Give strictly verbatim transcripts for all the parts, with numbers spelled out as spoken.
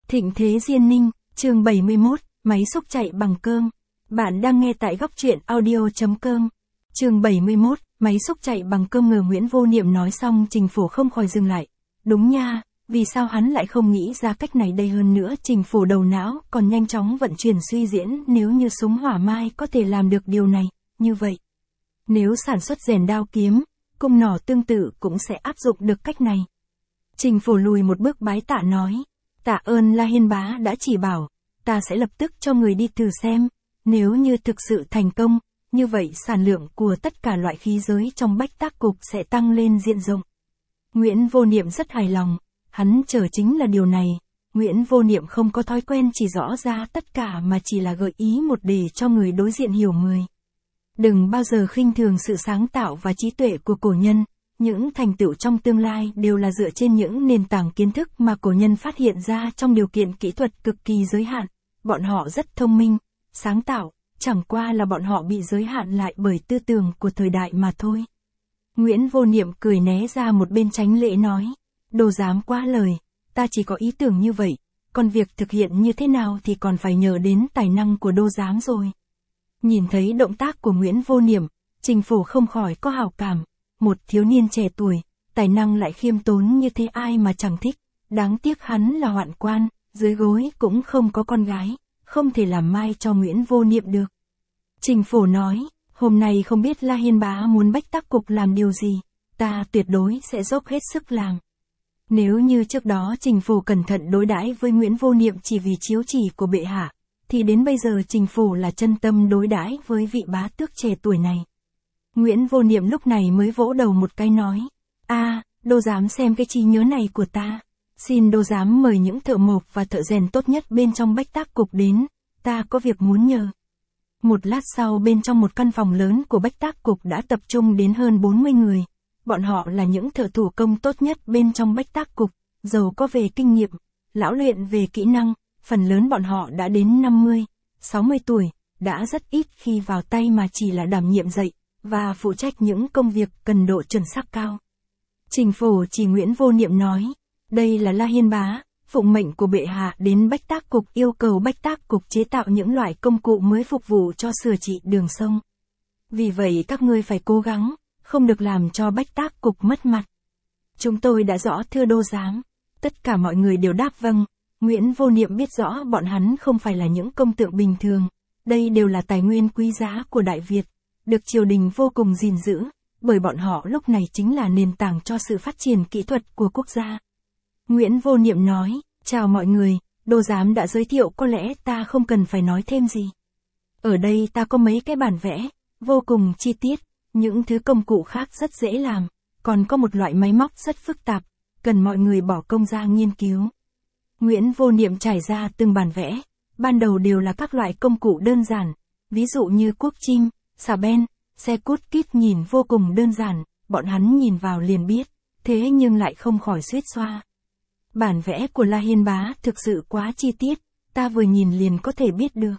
Thịnh Thế Diên Ninh, chương bảy mươi mốt, máy xúc chạy bằng cơm. Bạn đang nghe tại góc truyện audio.com. Chương bảy mươi mốt, máy xúc chạy bằng cơm. Ngờ Nguyễn Vô Niệm nói xong, Trình Phổ không khỏi dừng lại. Đúng nha, vì sao hắn lại không nghĩ ra cách này đây? Hơn nữa Trình Phổ đầu não còn nhanh chóng vận chuyển suy diễn, nếu như súng hỏa mai có thể làm được điều này, như vậy, nếu sản xuất rèn đao kiếm, cung nỏ tương tự cũng sẽ áp dụng được cách này. Trình Phổ lùi một bước bái tạ nói, tạ ơn La Hiên bá đã chỉ bảo, ta sẽ lập tức cho người đi thử xem, nếu như thực sự thành công, như vậy sản lượng của tất cả loại khí giới trong Bách Tác Cục sẽ tăng lên diện rộng. Nguyễn Vô Niệm rất hài lòng, hắn chờ chính là điều này. Nguyễn Vô Niệm không có thói quen chỉ rõ ra tất cả mà chỉ là gợi ý một để cho người đối diện hiểu người. Đừng bao giờ khinh thường sự sáng tạo và trí tuệ của cổ nhân, những thành tựu trong tương lai đều là dựa trên những nền tảng kiến thức mà cổ nhân phát hiện ra trong điều kiện kỹ thuật cực kỳ giới hạn. Bọn họ rất thông minh, sáng tạo, chẳng qua là bọn họ bị giới hạn lại bởi tư tưởng của thời đại mà thôi. Nguyễn Vô Niệm cười né ra một bên tránh lễ nói, Đô giám quá lời, ta chỉ có ý tưởng như vậy, còn việc thực hiện như thế nào thì còn phải nhờ đến tài năng của Đô giám rồi. Nhìn thấy động tác của Nguyễn Vô Niệm, Trình Phổ không khỏi có hảo cảm, một thiếu niên trẻ tuổi, tài năng lại khiêm tốn như thế ai mà chẳng thích, đáng tiếc hắn là hoạn quan, dưới gối cũng không có con gái, không thể làm mai cho Nguyễn Vô Niệm được. Trình Phổ nói, hôm nay không biết La Hiên bá muốn Bách Tác Cục làm điều gì, ta tuyệt đối sẽ dốc hết sức làm. Nếu như trước đó Trình Phổ cẩn thận đối đãi với Nguyễn Vô Niệm chỉ vì chiếu chỉ của bệ hạ, thì đến bây giờ Trình Phổ là chân tâm đối đãi với vị bá tước trẻ tuổi này. Nguyễn Vô Niệm lúc này mới vỗ đầu một cái nói, a, Đô giám xem cái trí nhớ này của ta, xin Đô giám mời những thợ mộc và thợ rèn tốt nhất bên trong Bách Tác Cục đến, ta có việc muốn nhờ. Một lát sau bên trong một căn phòng lớn của Bách Tác Cục đã tập trung đến hơn bốn mươi người. Bọn họ là những thợ thủ công tốt nhất bên trong Bách Tác Cục, giàu có về kinh nghiệm, lão luyện về kỹ năng, phần lớn bọn họ đã đến năm mươi, sáu mươi tuổi, đã rất ít khi vào tay mà chỉ là đảm nhiệm dạy, và phụ trách những công việc cần độ chuẩn xác cao. Trình Phổ chỉ Nguyễn Vô Niệm nói, đây là La Hiên bá, phụng mệnh của bệ hạ đến Bách Tác Cục yêu cầu Bách Tác Cục chế tạo những loại công cụ mới phục vụ cho sửa trị đường sông. Vì vậy các ngươi phải cố gắng, không được làm cho Bách Tác Cục mất mặt. Chúng tôi đã rõ thưa Đô giám. Tất cả mọi người đều đáp vâng. Nguyễn Vô Niệm biết rõ bọn hắn không phải là những công tượng bình thường, đây đều là tài nguyên quý giá của Đại Việt, được triều đình vô cùng gìn giữ, bởi bọn họ lúc này chính là nền tảng cho sự phát triển kỹ thuật của quốc gia. Nguyễn Vô Niệm nói, chào mọi người, Đô giám đã giới thiệu, có lẽ ta không cần phải nói thêm gì. Ở đây ta có mấy cái bản vẽ, vô cùng chi tiết, những thứ công cụ khác rất dễ làm, còn có một loại máy móc rất phức tạp, cần mọi người bỏ công ra nghiên cứu. Nguyễn Vô Niệm trải ra từng bản vẽ, ban đầu đều là các loại công cụ đơn giản, ví dụ như cuốc chim, xà beng, xe cút kít nhìn vô cùng đơn giản, bọn hắn nhìn vào liền biết, thế nhưng lại không khỏi suýt xoa. Bản vẽ của La Hiên bá thực sự quá chi tiết, ta vừa nhìn liền có thể biết được.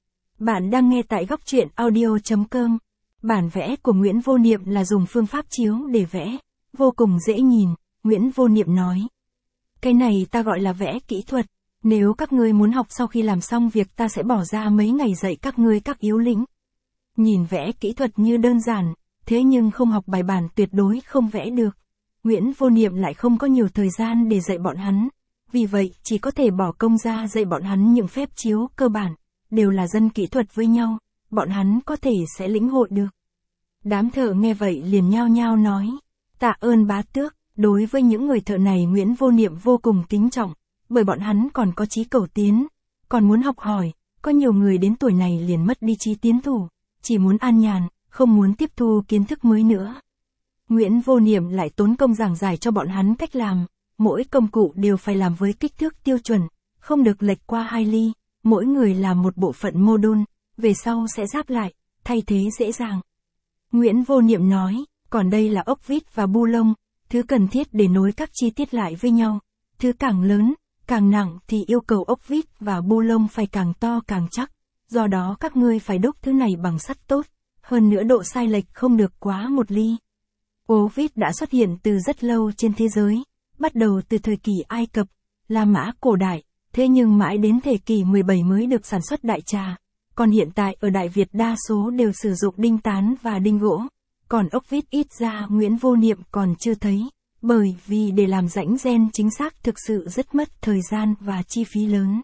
Bạn đang nghe tại góc truyện audio.com. Bản vẽ của Nguyễn Vô Niệm là dùng phương pháp chiếu để vẽ, vô cùng dễ nhìn, Nguyễn Vô Niệm nói. Cái này ta gọi là vẽ kỹ thuật, nếu các ngươi muốn học sau khi làm xong việc ta sẽ bỏ ra mấy ngày dạy các ngươi các yếu lĩnh. Nhìn vẽ kỹ thuật như đơn giản, thế nhưng không học bài bản tuyệt đối không vẽ được. Nguyễn Vô Niệm lại không có nhiều thời gian để dạy bọn hắn, vì vậy chỉ có thể bỏ công ra dạy bọn hắn những phép chiếu cơ bản, đều là dân kỹ thuật với nhau, bọn hắn có thể sẽ lĩnh hội được. Đám thợ nghe vậy liền nhao nhao nói, tạ ơn bá tước. Đối với những người thợ này Nguyễn Vô Niệm vô cùng kính trọng, bởi bọn hắn còn có chí cầu tiến, còn muốn học hỏi, có nhiều người đến tuổi này liền mất đi chí tiến thủ, chỉ muốn an nhàn, không muốn tiếp thu kiến thức mới nữa. Nguyễn Vô Niệm lại tốn công giảng giải cho bọn hắn cách làm, mỗi công cụ đều phải làm với kích thước tiêu chuẩn, không được lệch qua hai ly, mỗi người làm một bộ phận mô đun, về sau sẽ ráp lại, thay thế dễ dàng. Nguyễn Vô Niệm nói, còn đây là ốc vít và bu lông, thứ cần thiết để nối các chi tiết lại với nhau, thứ càng lớn, càng nặng thì yêu cầu ốc vít và bu lông phải càng to càng chắc, do đó các ngươi phải đúc thứ này bằng sắt tốt, hơn nữa độ sai lệch không được quá một ly. Ố vít đã xuất hiện từ rất lâu trên thế giới, bắt đầu từ thời kỳ Ai Cập, La Mã cổ đại, thế nhưng mãi đến thế kỷ mười bảy mới được sản xuất đại trà. Còn hiện tại ở Đại Việt đa số đều sử dụng đinh tán và đinh gỗ. Còn ốc vít ít ra Nguyễn Vô Niệm còn chưa thấy, bởi vì để làm rãnh gen chính xác thực sự rất mất thời gian và chi phí lớn.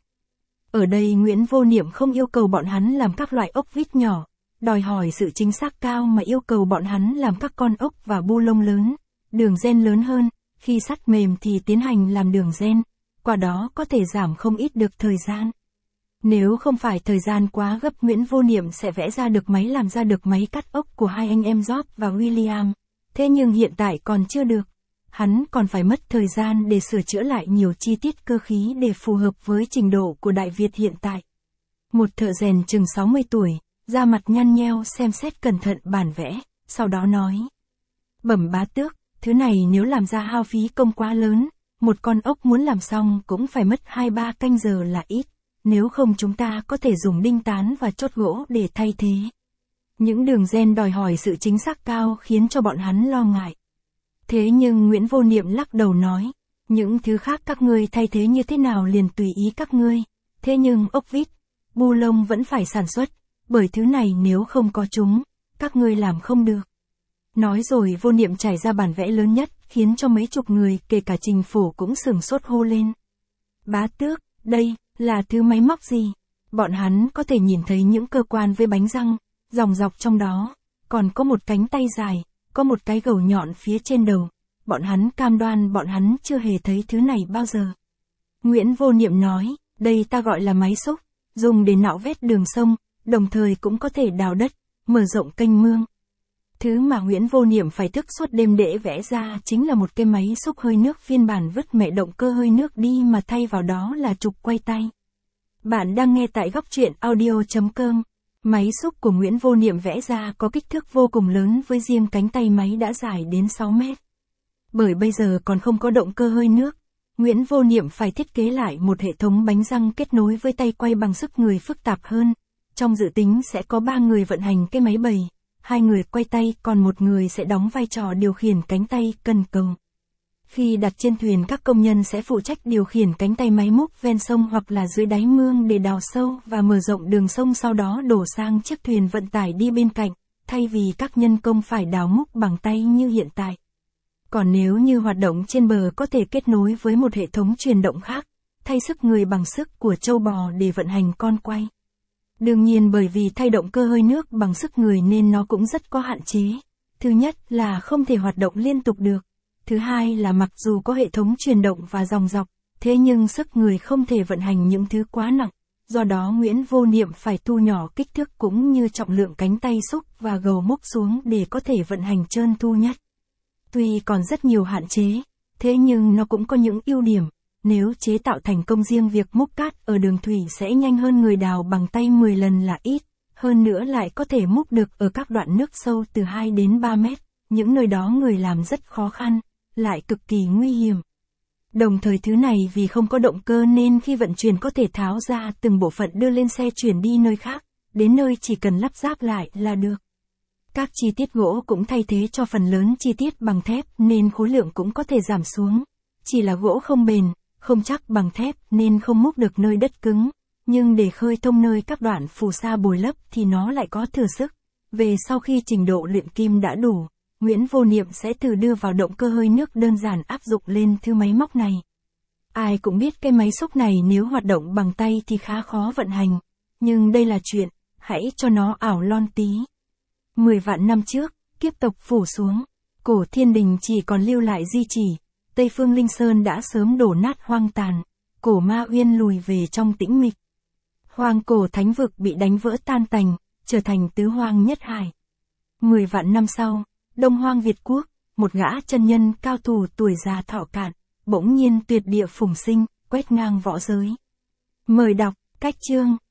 Ở đây Nguyễn Vô Niệm không yêu cầu bọn hắn làm các loại ốc vít nhỏ, đòi hỏi sự chính xác cao mà yêu cầu bọn hắn làm các con ốc và bu lông lớn, đường gen lớn hơn, khi sắt mềm thì tiến hành làm đường gen, qua đó có thể giảm không ít được thời gian. Nếu không phải thời gian quá gấp Nguyễn Vô Niệm sẽ vẽ ra được máy làm ra được máy cắt ốc của hai anh em George và William, thế nhưng hiện tại còn chưa được. Hắn còn phải mất thời gian để sửa chữa lại nhiều chi tiết cơ khí để phù hợp với trình độ của Đại Việt hiện tại. Một thợ rèn chừng sáu mươi tuổi, da mặt nhăn nheo xem xét cẩn thận bản vẽ, sau đó nói. Bẩm bá tước, thứ này nếu làm ra hao phí công quá lớn, một con ốc muốn làm xong cũng phải mất hai ba canh giờ là ít, nếu không chúng ta có thể dùng đinh tán và chốt gỗ để thay thế. Những đường gen đòi hỏi sự chính xác cao khiến cho bọn hắn lo ngại. Thế nhưng Nguyễn Vô Niệm lắc đầu nói, những thứ khác các ngươi thay thế như thế nào liền tùy ý các ngươi, thế nhưng ốc vít, bu lông vẫn phải sản xuất, bởi thứ này nếu không có chúng, các ngươi làm không được. Nói rồi Vô Niệm trải ra bản vẽ lớn nhất, khiến cho mấy chục người kể cả Trình Phổ cũng sửng sốt hô lên. Bá tước, đây, là thứ máy móc gì? Bọn hắn có thể nhìn thấy những cơ quan với bánh răng, dòng dọc trong đó, còn có một cánh tay dài, có một cái gầu nhọn phía trên đầu. Bọn hắn cam đoan bọn hắn chưa hề thấy thứ này bao giờ. Nguyễn Vô Niệm nói, đây ta gọi là máy xúc, dùng để nạo vét đường sông, đồng thời cũng có thể đào đất, mở rộng kênh mương. Thứ mà Nguyễn Vô Niệm phải thức suốt đêm để vẽ ra chính là một cái máy xúc hơi nước phiên bản vứt mẹ động cơ hơi nước đi mà thay vào đó là trục quay tay. Bạn đang nghe tại góc truyện audio chấm com. Máy xúc của Nguyễn Vô Niệm vẽ ra có kích thước vô cùng lớn với riêng cánh tay máy đã dài đến sáu mét. Bởi bây giờ còn không có động cơ hơi nước, Nguyễn Vô Niệm phải thiết kế lại một hệ thống bánh răng kết nối với tay quay bằng sức người phức tạp hơn. Trong dự tính sẽ có ba người vận hành cái máy bầy, hai người quay tay còn một người sẽ đóng vai trò điều khiển cánh tay cần cầu. Khi đặt trên thuyền các công nhân sẽ phụ trách điều khiển cánh tay máy múc ven sông hoặc là dưới đáy mương để đào sâu và mở rộng đường sông sau đó đổ sang chiếc thuyền vận tải đi bên cạnh, thay vì các nhân công phải đào múc bằng tay như hiện tại. Còn nếu như hoạt động trên bờ có thể kết nối với một hệ thống truyền động khác, thay sức người bằng sức của trâu bò để vận hành con quay. Đương nhiên bởi vì thay động cơ hơi nước bằng sức người nên nó cũng rất có hạn chế. Thứ nhất là không thể hoạt động liên tục được. Thứ hai là mặc dù có hệ thống truyền động và dòng dọc, thế nhưng sức người không thể vận hành những thứ quá nặng. Do đó Nguyễn Vô Niệm phải thu nhỏ kích thước cũng như trọng lượng cánh tay xúc và gầu múc xuống để có thể vận hành trơn tru nhất. Tuy còn rất nhiều hạn chế, thế nhưng nó cũng có những ưu điểm. Nếu chế tạo thành công riêng việc múc cát ở đường thủy sẽ nhanh hơn người đào bằng tay mười lần là ít, hơn nữa lại có thể múc được ở các đoạn nước sâu từ hai đến ba mét, những nơi đó người làm rất khó khăn, lại cực kỳ nguy hiểm. Đồng thời thứ này vì không có động cơ nên khi vận chuyển có thể tháo ra từng bộ phận đưa lên xe chuyển đi nơi khác, đến nơi chỉ cần lắp ráp lại là được. Các chi tiết gỗ cũng thay thế cho phần lớn chi tiết bằng thép nên khối lượng cũng có thể giảm xuống. Chỉ là gỗ không bền, không chắc bằng thép nên không múc được nơi đất cứng, nhưng để khơi thông nơi các đoạn phù sa bồi lấp thì nó lại có thừa sức. Về sau khi trình độ luyện kim đã đủ, Nguyễn Vô Niệm sẽ thử đưa vào động cơ hơi nước đơn giản áp dụng lên thứ máy móc này. Ai cũng biết cái máy xúc này nếu hoạt động bằng tay thì khá khó vận hành, nhưng đây là chuyện, hãy cho nó ảo lon tí. Mười vạn năm trước, kiếp tộc phủ xuống, cổ thiên đình chỉ còn lưu lại di chỉ, Tây phương Linh Sơn đã sớm đổ nát hoang tàn, cổ Ma Uyên lùi về trong tĩnh mịch. Hoang cổ thánh vực bị đánh vỡ tan tành, trở thành tứ hoang nhất hải. Mười vạn năm sau, Đông Hoang Việt Quốc, một gã chân nhân cao thủ tuổi già thọ cạn, bỗng nhiên tuyệt địa phùng sinh, quét ngang võ giới. Mời đọc, cách chương.